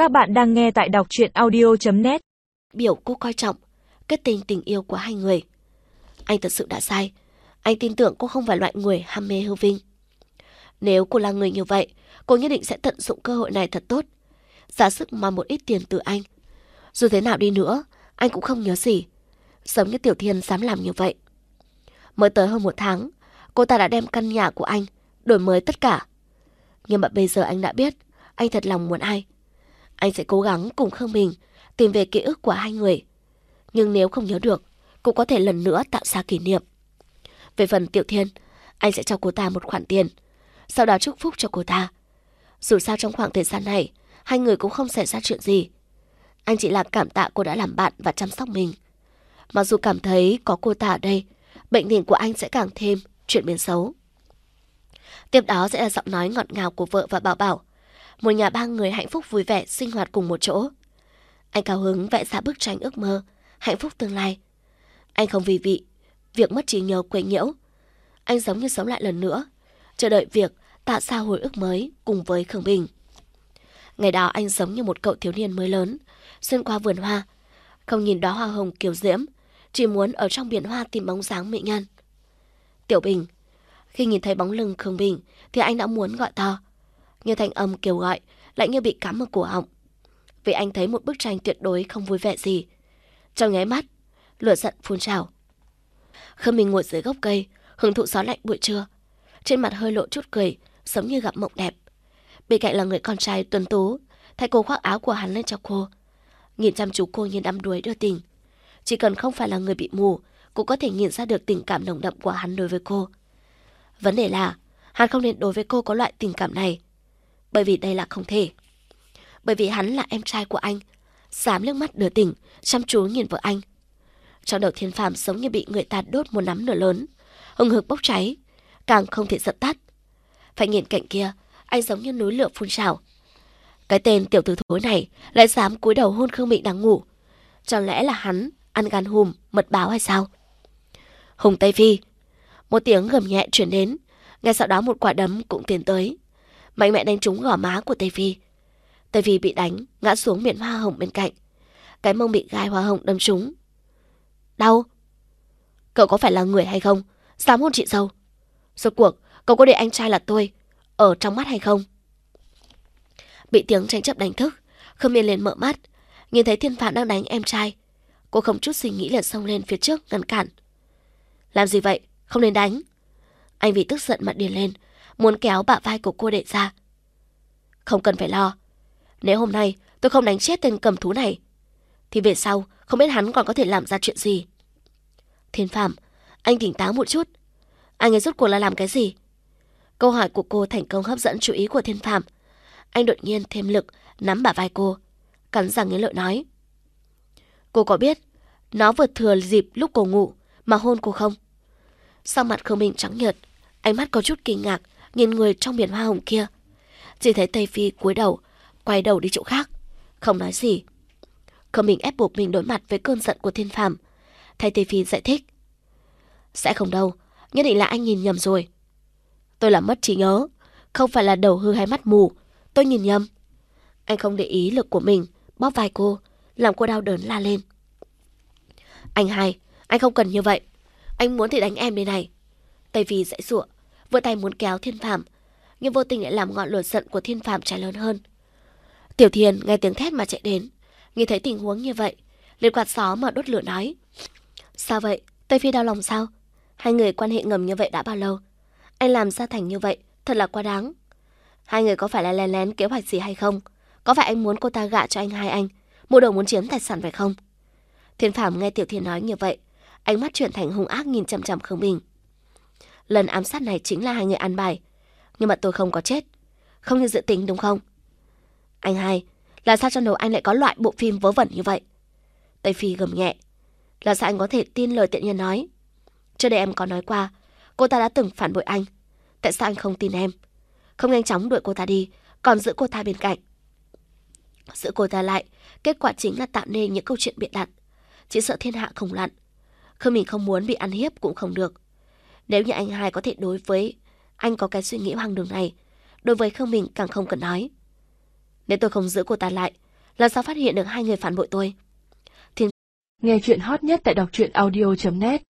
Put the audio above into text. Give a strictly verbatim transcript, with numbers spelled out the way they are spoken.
Các bạn đang nghe tại đọc truyện audio chấm net. Biểu cô coi trọng kết tình tình yêu của hai người. Anh thật sự đã sai. Anh tin tưởng cô không phải loại người ham mê hư vinh. Nếu cô là người như vậy, cô nhất định sẽ tận dụng cơ hội này thật tốt, ra sức mong một ít tiền từ anh. Dù thế nào đi nữa, anh cũng không nhớ gì. Giống như Tiểu Thiên dám làm như vậy. Mới tới hơn một tháng, cô ta đã đem căn nhà của anh đổi mới tất cả. Nhưng mà bây giờ anh đã biết anh thật lòng muốn ai. Anh sẽ cố gắng cùng Khương Bình tìm về ký ức của hai người. Nhưng nếu không nhớ được, cũng có thể lần nữa tạo ra kỷ niệm. Về phần Tiểu Thiên, anh sẽ cho cô ta một khoản tiền, sau đó chúc phúc cho cô ta. Dù sao trong khoảng thời gian này, hai người cũng không xảy ra chuyện gì. Anh chỉ là cảm tạ cô đã làm bạn và chăm sóc mình. Mặc dù cảm thấy có cô ta ở đây, bệnh tình của anh sẽ càng thêm chuyển biến xấu. Tiếp đó sẽ là giọng nói ngọt ngào của vợ và Bảo Bảo. Một nhà ba người hạnh phúc vui vẻ sinh hoạt cùng một chỗ. Anh cao hứng vẽ ra bức tranh ước mơ, hạnh phúc tương lai. Anh không vì vị, việc mất trí nhớ quấy nhiễu. Anh giống như sống lại lần nữa, chờ đợi việc tạo ra hồi ức mới cùng với Khương Bình. Ngày đó anh giống như một cậu thiếu niên mới lớn, xuyên qua vườn hoa, không nhìn đóa hoa hồng kiều diễm, chỉ muốn ở trong biển hoa tìm bóng dáng mỹ nhân. Tiểu Bình. Khi nhìn thấy bóng lưng Khương Bình thì anh đã muốn gọi to, nhưng thanh âm kêu gọi lại như bị cắm ở cổ họng. Vì anh thấy một bức tranh tuyệt đối không vui vẻ gì. Trong nháy mắt, lửa giận phun trào. Khương Bình ngồi dưới gốc cây, hưởng thụ gió lạnh buổi trưa, trên mặt hơi lộ chút cười, giống như gặp mộng đẹp. Bên cạnh là người con trai tuấn tú, thay cô khoác áo của hắn lên cho cô, nhìn chăm chú cô như đắm đuối đưa tình. Chỉ cần không phải là người bị mù, cũng có thể nhìn ra được tình cảm nồng đậm của hắn đối với cô. Vấn đề là hắn không nên đối với cô có loại tình cảm này, bởi vì đây là không thể. Bởi vì hắn là em trai của anh, dám liếc mắt đưa tình, chăm chú nhìn vợ anh. Trong đầu Thiên Phàm giống như bị người ta đốt một nắm lửa lớn, hừng hực bốc cháy, càng không thể dập tắt. Phải nhìn cạnh kia, anh giống như núi lửa phun trào. Cái tên tiểu tử thối này lại dám cúi đầu hôn Khương Bình đang ngủ. Chẳng lẽ là hắn ăn gan hùm, mật báo hay sao? Hùng Tây Phi. Một tiếng gầm nhẹ chuyển đến, ngay sau đó một quả đấm cũng tiến tới, mạnh mẽ đánh trúng gò má của Tây Phi. Tây Phi bị đánh, ngã xuống miệng hoa hồng bên cạnh, cái mông bị gai hoa hồng đâm trúng. Đau. Cậu có phải là người hay không, dám hôn chị dâu? Rốt cuộc cậu có để anh trai là tôi ở trong mắt hay không? Bị tiếng tranh chấp đánh thức, Khương Miên liền mở mắt, nhìn thấy Thiên Phàm đang đánh em trai. Cô không chút suy nghĩ liền xông lên phía trước ngăn cản. Làm gì vậy, không nên đánh. Anh vì tức giận mặt điên lên, muốn kéo bả vai của cô để ra. Không cần phải lo, nếu hôm nay tôi không đánh chết tên cầm thú này, thì về sau không biết hắn còn có thể làm ra chuyện gì. Thiên Phàm, anh tỉnh táo một chút. Anh ấy rốt cuộc là làm cái gì? Câu hỏi của cô thành công hấp dẫn chú ý của Thiên Phàm. Anh đột nhiên thêm lực nắm bả vai cô, cắn răng nghiến lợi nói. Cô có biết nó vừa thừa dịp lúc cô ngủ mà hôn cô không? Sau mặt Khương Minh trắng nhợt, ánh mắt có chút kinh ngạc nhìn người trong biển hoa hồng kia. Chỉ thấy Tây Phi cúi đầu, quay đầu đi chỗ khác, không nói gì. Khương Minh ép buộc mình đối mặt với cơn giận của Thiên Phàm, thay Tây Phi giải thích. Sẽ không đâu, nhất định là anh nhìn nhầm rồi. Tôi là mất trí nhớ, không phải là đầu hư hay mắt mù, tôi nhìn nhầm. Anh không để ý lực của mình, bóp vai cô, làm cô đau đớn la lên. Anh hai, anh không cần như vậy. Anh muốn thì đánh em đây này. Tây Phi dãy giụa, vươn tay muốn kéo Thiên Phàm, nhưng vô tình lại làm ngọn lửa giận của Thiên Phàm cháy lớn hơn. Tiểu Thiên nghe tiếng thét mà chạy đến, nhìn thấy tình huống như vậy, liền quạt gió mà đốt lửa nói. Sao vậy, Tây Phi đau lòng sao? Hai người quan hệ ngầm như vậy đã bao lâu? Anh làm ra thành như vậy, thật là quá đáng. Hai người có phải là lén lén kế hoạch gì hay không? Có phải anh muốn cô ta gạ cho anh hai anh, mua đồ muốn chiếm tài sản phải không? Thiên Phàm nghe Tiểu Thiên nói như vậy, ánh mắt chuyển thành hung ác nhìn chằm chằm Khương Bình. Lần ám sát này chính là hai người ăn bài, nhưng mà tôi không có chết, không như dự tính đúng không? Anh hai, là sao trong đầu anh lại có loại bộ phim vớ vẩn như vậy? Tây Phi gầm nhẹ. Là sao anh có thể tin lời tiện nhân nói? Trước đây em có nói qua, cô ta đã từng phản bội anh. Tại sao anh không tin em? Không nhanh chóng đuổi cô ta đi, còn giữ cô ta bên cạnh. Giữ cô ta lại, kết quả chính là tạo nên những câu chuyện bịa đặt. Chỉ sợ thiên hạ không lặn. Khương mình không muốn bị ăn hiếp cũng không được. Nếu như anh hai có thể đối với anh có cái suy nghĩ hoang đường này, đối với Khương mình càng không cần nói. Nếu tôi không giữ cô ta lại, làm sao phát hiện được hai người phản bội tôi. Nghe chuyện hot nhất tại đọc truyện audio chấm net.